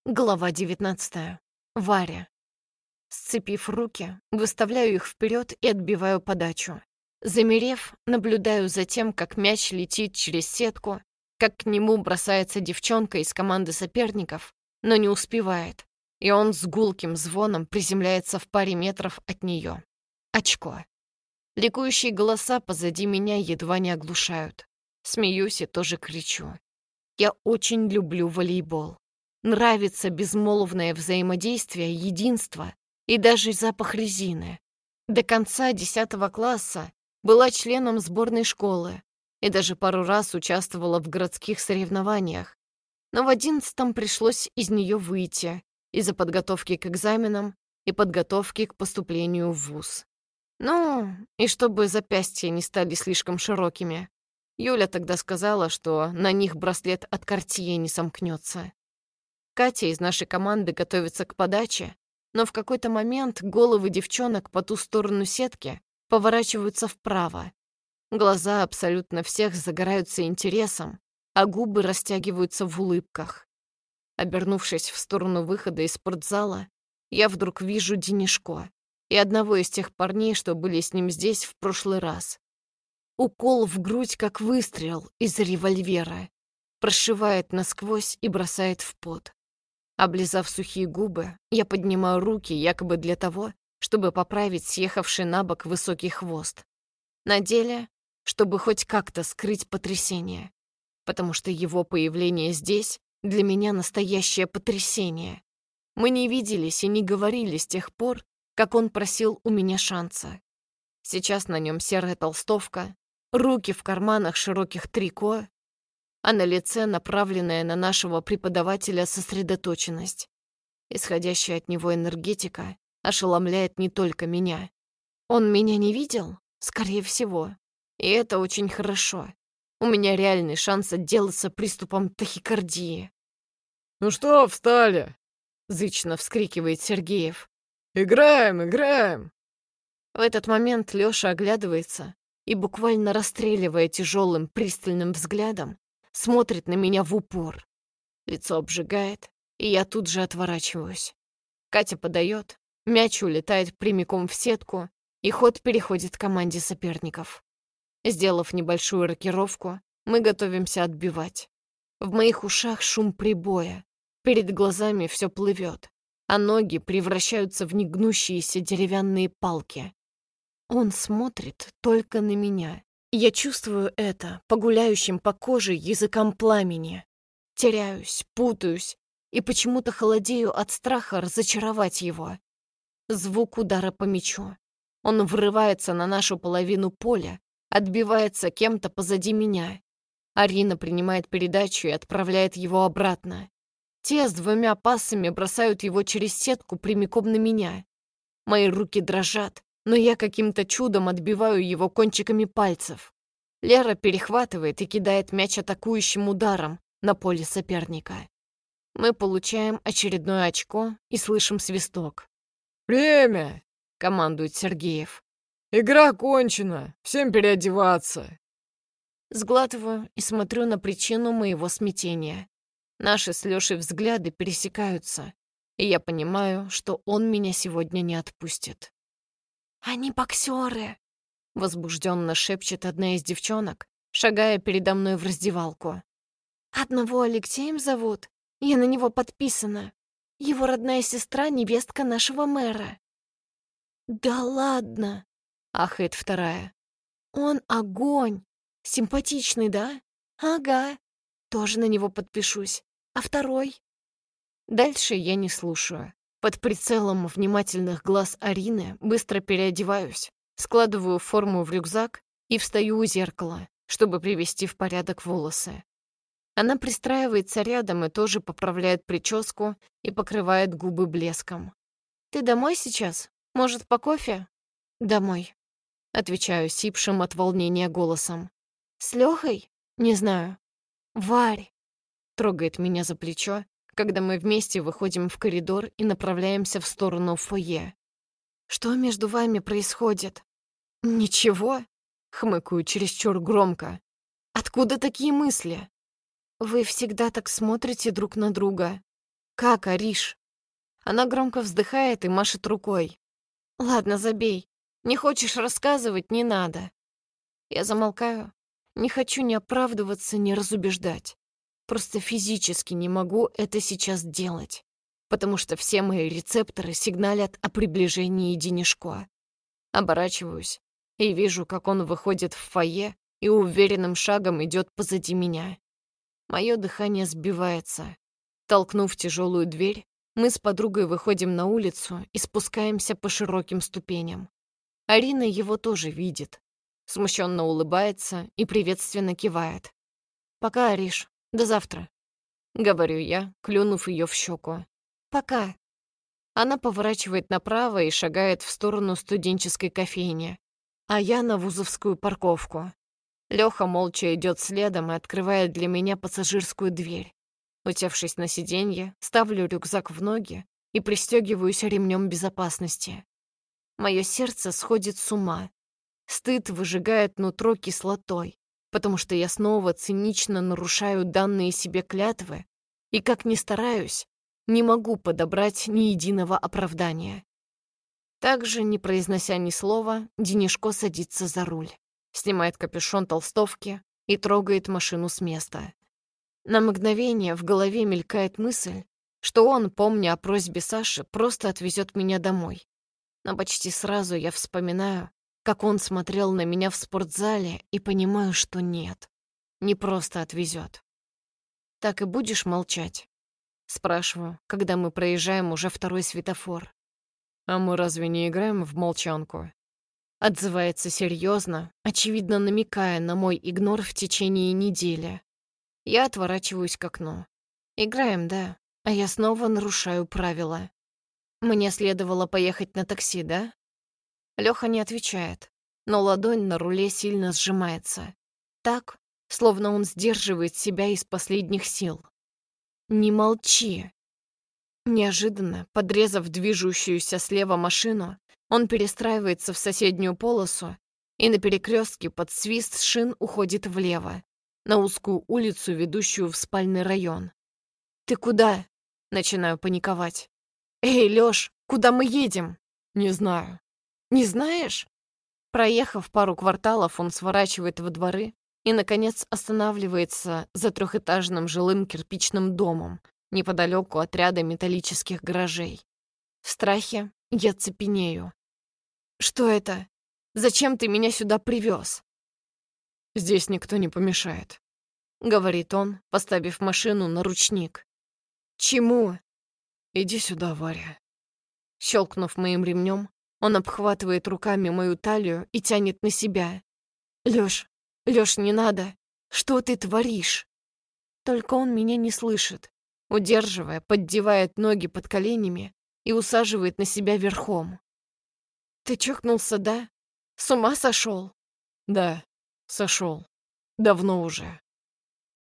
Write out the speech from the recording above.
Глава 19. Варя. Сцепив руки, выставляю их вперед и отбиваю подачу. Замерев, наблюдаю за тем, как мяч летит через сетку, как к нему бросается девчонка из команды соперников, но не успевает, и он с гулким звоном приземляется в паре метров от нее. Очко. Ликующие голоса позади меня едва не оглушают. Смеюсь и тоже кричу. Я очень люблю волейбол. Нравится безмолвное взаимодействие, единство и даже запах резины. До конца 10 класса была членом сборной школы и даже пару раз участвовала в городских соревнованиях. Но в 11 пришлось из нее выйти из-за подготовки к экзаменам и подготовки к поступлению в вуз. Ну, и чтобы запястья не стали слишком широкими. Юля тогда сказала, что на них браслет от Cartier не сомкнется. Катя из нашей команды готовится к подаче, но в какой-то момент головы девчонок по ту сторону сетки поворачиваются вправо. Глаза абсолютно всех загораются интересом, а губы растягиваются в улыбках. Обернувшись в сторону выхода из спортзала, я вдруг вижу Денишко и одного из тех парней, что были с ним здесь в прошлый раз. Укол в грудь, как выстрел из револьвера, прошивает насквозь и бросает в пот. Облизав сухие губы, я поднимаю руки якобы для того, чтобы поправить съехавший на бок высокий хвост. На деле, чтобы хоть как-то скрыть потрясение, потому что его появление здесь для меня настоящее потрясение. Мы не виделись и не говорили с тех пор, как он просил у меня шанса. Сейчас на нем серая толстовка, руки в карманах широких трико, а на лице направленная на нашего преподавателя сосредоточенность. Исходящая от него энергетика ошеломляет не только меня. Он меня не видел? Скорее всего. И это очень хорошо. У меня реальный шанс отделаться приступом тахикардии. «Ну что, встали?» — зычно вскрикивает Сергеев. «Играем, играем!» В этот момент Лёша оглядывается и, буквально расстреливая тяжелым пристальным взглядом, смотрит на меня в упор. Лицо обжигает, и я тут же отворачиваюсь. Катя подает, мяч улетает прямиком в сетку, и ход переходит к команде соперников. Сделав небольшую рокировку, мы готовимся отбивать. В моих ушах шум прибоя, перед глазами все плывет, а ноги превращаются в негнущиеся деревянные палки. Он смотрит только на меня. Я чувствую это по гуляющим по коже языкам пламени. Теряюсь, путаюсь и почему-то холодею от страха разочаровать его. Звук удара по мячу. Он врывается на нашу половину поля, отбивается кем-то позади меня. Арина принимает передачу и отправляет его обратно. Те с 2 пасами бросают его через сетку прямиком на меня. Мои руки дрожат, но я каким-то чудом отбиваю его кончиками пальцев. Лера перехватывает и кидает мяч атакующим ударом на поле соперника. Мы получаем очередное очко и слышим свисток. «Время!» — командует Сергеев. «Игра кончена! Всем переодеваться!» Сглатываю и смотрю на причину моего смятения. Наши с Лёшей взгляды пересекаются, и я понимаю, что он меня сегодня не отпустит. «Они боксеры!» — возбужденно шепчет одна из девчонок, шагая передо мной в раздевалку. «Одного Алексеем зовут, я на него подписана. Его родная сестра — невестка нашего мэра». «Да ладно!» — ахает вторая. «Он огонь! Симпатичный, да? Ага. Тоже на него подпишусь. А второй?» Дальше я не слушаю. Под прицелом внимательных глаз Арины быстро переодеваюсь, складываю форму в рюкзак и встаю у зеркала, чтобы привести в порядок волосы. Она пристраивается рядом и тоже поправляет прическу и покрывает губы блеском. «Ты домой сейчас? Может, по кофе?» «Домой», — отвечаю сипшим от волнения голосом. «С Лёхой? Не знаю». «Варь!» — трогает меня за плечо, когда мы вместе выходим в коридор и направляемся в сторону фойе. «Что между вами происходит?» «Ничего», — хмыкаю чересчур громко. «Откуда такие мысли?» «Вы всегда так смотрите друг на друга». Как, Ариш? Она громко вздыхает и машет рукой. Ладно, забей. Не хочешь рассказывать — не надо. Я замолкаю. Не хочу ни оправдываться, ни разубеждать. Просто физически не могу это сейчас делать, потому что все мои рецепторы сигналят о приближении Денишко. Оборачиваюсь и вижу, как он выходит в фойе и уверенным шагом идет позади меня. Мое дыхание сбивается. Толкнув тяжелую дверь, мы с подругой выходим на улицу и спускаемся по широким ступеням. Арина его тоже видит. Смущенно улыбается и приветственно кивает. «Пока, Ариш. До завтра», — говорю я, клюнув ее в щеку. «Пока». Она поворачивает направо и шагает в сторону студенческой кофейни, а я на вузовскую парковку. Лёха молча идет следом и открывает для меня пассажирскую дверь. Усевшись на сиденье, ставлю рюкзак в ноги и пристегиваюсь ремнем безопасности. Мое сердце сходит с ума. Стыд выжигает нутро кислотой, потому что я снова цинично нарушаю данные себе клятвы и, как ни стараюсь, не могу подобрать ни единого оправдания. Также, не произнося ни слова, Денишко садится за руль, снимает капюшон толстовки и трогает машину с места. На мгновение в голове мелькает мысль, что он, помня о просьбе Саши, просто отвезет меня домой. Но почти сразу я вспоминаю, как он смотрел на меня в спортзале, и понимаю, что нет, не просто отвезет. «Так и будешь молчать?» — спрашиваю, когда мы проезжаем уже второй светофор. А мы разве не играем в молчанку? Отзывается серьезно, очевидно намекая на мой игнор в течение недели. Я отворачиваюсь к окну. Играем, да, а я снова нарушаю правила. Мне следовало поехать на такси, да? Лёха не отвечает, но ладонь на руле сильно сжимается. Так, словно он сдерживает себя из последних сил. «Не молчи!» Неожиданно, подрезав движущуюся слева машину, он перестраивается в соседнюю полосу и на перекрестке под свист шин уходит влево, на узкую улицу, ведущую в спальный район. «Ты куда?» — начинаю паниковать. «Эй, Лёш, куда мы едем?» Не знаю. «Не знаешь?» Проехав пару кварталов, он сворачивает во дворы и, наконец, останавливается за трехэтажным жилым кирпичным домом неподалеку от ряда металлических гаражей. В страхе я цепенею. «Что это? Зачем ты меня сюда привез?» Здесь никто не помешает. — говорит он, поставив машину на ручник. «Чему?» Иди сюда, Варя. Щелкнув моим ремнем, он обхватывает руками мою талию и тянет на себя. «Лёш, не надо! Что ты творишь?» Только он меня не слышит, удерживая, поддевает ноги под коленями и усаживает на себя верхом. «Ты чокнулся, да? С ума сошел?» Да, сошел. Давно уже.